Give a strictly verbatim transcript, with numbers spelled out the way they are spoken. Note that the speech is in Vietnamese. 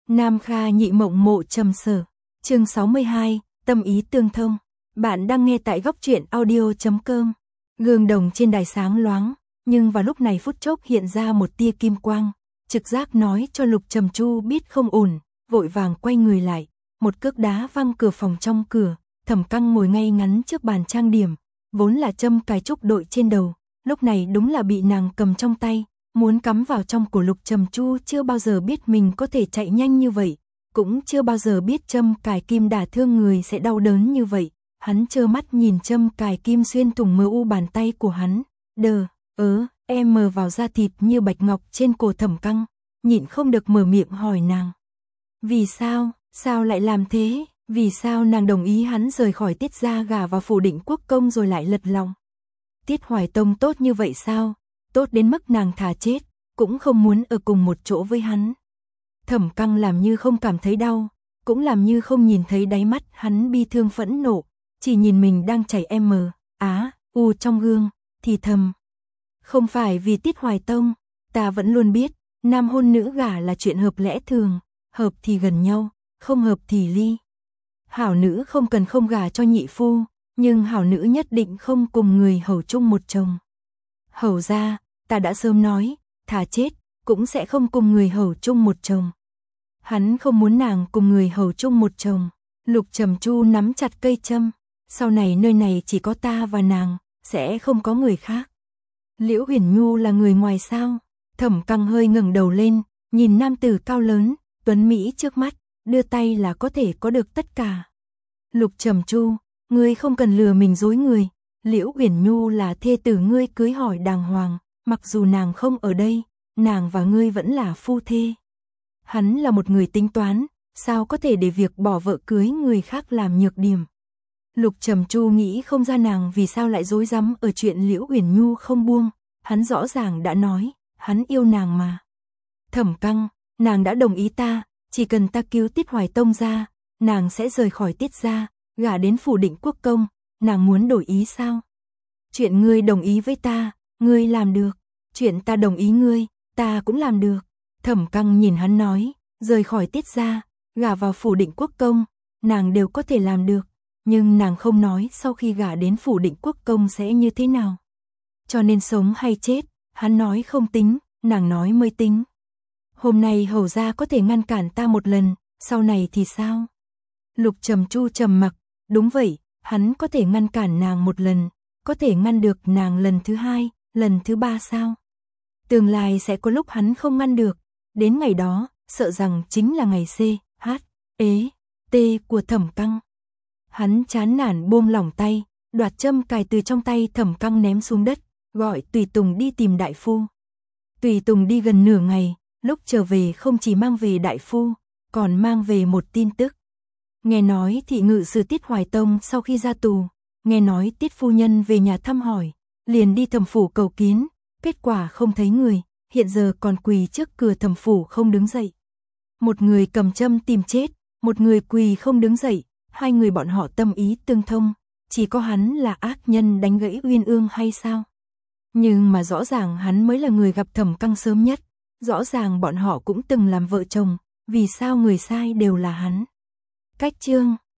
Nam Kha nhị mộng mộ trầm sở. Chương sáu mươi hai, tâm ý tương thông. Bạn đang nghe tại góc truyện audio chấm com. Gương đồng trên đài sáng loáng, nhưng vào lúc này phút chốc hiện ra một tia kim quang, trực giác nói cho Lục Trầm Chu biết không ổn, vội vàng quay người lại, một cước đá văng cửa phòng trong cửa. Thẩm Căng ngồi ngay ngắn trước bàn trang điểm, vốn là châm cài trúc đội trên đầu, lúc này đúng là bị nàng cầm trong tay, muốn cắm vào trong cổ Lục Trầm Chu. Chưa bao giờ biết mình có thể chạy nhanh như vậy, cũng chưa bao giờ biết châm cài kim đả thương người sẽ đau đớn như vậy. Hắn trơ mắt nhìn châm cài kim xuyên thủng mờ u bàn tay của hắn, đờ, ớ, em mờ vào da thịt như bạch ngọc trên cổ Thẩm Căng, nhịn không được mở miệng hỏi nàng. Vì sao, sao lại làm thế, vì sao nàng đồng ý hắn rời khỏi Tiết gia gả vào phủ Định Quốc công rồi lại lật lòng. Tiết Hoài Tông tốt như vậy sao, tốt đến mức nàng thà chết, cũng không muốn ở cùng một chỗ với hắn. Thẩm Căng làm như không cảm thấy đau, cũng làm như không nhìn thấy đáy mắt hắn bi thương phẫn nộ, chỉ nhìn mình đang chảy em á, u trong gương, thì thầm. Không phải vì Tiết Hoài Tông, ta vẫn luôn biết, nam hôn nữ gả là chuyện hợp lẽ thường, hợp thì gần nhau, không hợp thì ly. Hảo nữ không cần không gả cho nhị phu, nhưng hảo nữ nhất định không cùng người hầu chung một chồng. Hầu ra, ta đã sớm nói, thà chết, cũng sẽ không cùng người hầu chung một chồng. Hắn không muốn nàng cùng người hầu chung một chồng. Lục Trầm Chu nắm chặt cây châm, sau này nơi này chỉ có ta và nàng, sẽ không có người khác. Liễu Huyền Nhu là người ngoài sao? Thẩm Căng hơi ngẩng đầu lên, nhìn nam tử cao lớn, tuấn mỹ trước mắt, đưa tay là có thể có được tất cả. Lục Trầm Chu, ngươi không cần lừa mình dối người, Liễu Huyền Nhu là thê tử ngươi cưới hỏi đàng hoàng, mặc dù nàng không ở đây, nàng và ngươi vẫn là phu thê. Hắn là một người tính toán, sao có thể để việc bỏ vợ cưới người khác làm nhược điểm. Lục Trầm Chu nghĩ không ra nàng vì sao lại dối rắm ở chuyện Liễu Huyền Nhu không buông, hắn rõ ràng đã nói, hắn yêu nàng mà. Thẩm Căng, nàng đã đồng ý ta, chỉ cần ta cứu Tiết Hoài Tông ra, nàng sẽ rời khỏi Tiết gia, gả đến phủ Định Quốc công, nàng muốn đổi ý sao? Chuyện ngươi đồng ý với ta, ngươi làm được, chuyện ta đồng ý ngươi, ta cũng làm được. Thẩm Căng nhìn hắn nói, rời khỏi Tiết gia, gả vào phủ Định Quốc công, nàng đều có thể làm được, nhưng nàng không nói sau khi gả đến phủ Định Quốc công sẽ như thế nào. Cho nên sống hay chết, hắn nói không tính, nàng nói mới tính. Hôm nay hầu gia có thể ngăn cản ta một lần, sau này thì sao? Lục Trầm Chu trầm mặc, đúng vậy, hắn có thể ngăn cản nàng một lần, có thể ngăn được nàng lần thứ hai, lần thứ ba sao? Tương lai sẽ có lúc hắn không ngăn được, đến ngày đó, sợ rằng chính là ngày C, H, ế, T của Thẩm Căng. Hắn chán nản buông lỏng tay, đoạt châm cài từ trong tay Thẩm Căng ném xuống đất, gọi Tùy Tùng đi tìm đại phu. Tùy Tùng đi gần nửa ngày, lúc trở về không chỉ mang về đại phu, còn mang về một tin tức. Nghe nói thị ngự sử Tiết Hoài Tông sau khi ra tù, nghe nói Tiết phu nhân về nhà thăm hỏi, liền đi Thẩm phủ cầu kiến, kết quả không thấy người, hiện giờ còn quỳ trước cửa Thẩm phủ không đứng dậy. Một người cầm châm tìm chết, một người quỳ không đứng dậy, hai người bọn họ tâm ý tương thông, chỉ có hắn là ác nhân đánh gãy uyên ương hay sao? Nhưng mà rõ ràng hắn mới là người gặp Thẩm Căng sớm nhất, rõ ràng bọn họ cũng từng làm vợ chồng, vì sao người sai đều là hắn? Cách chương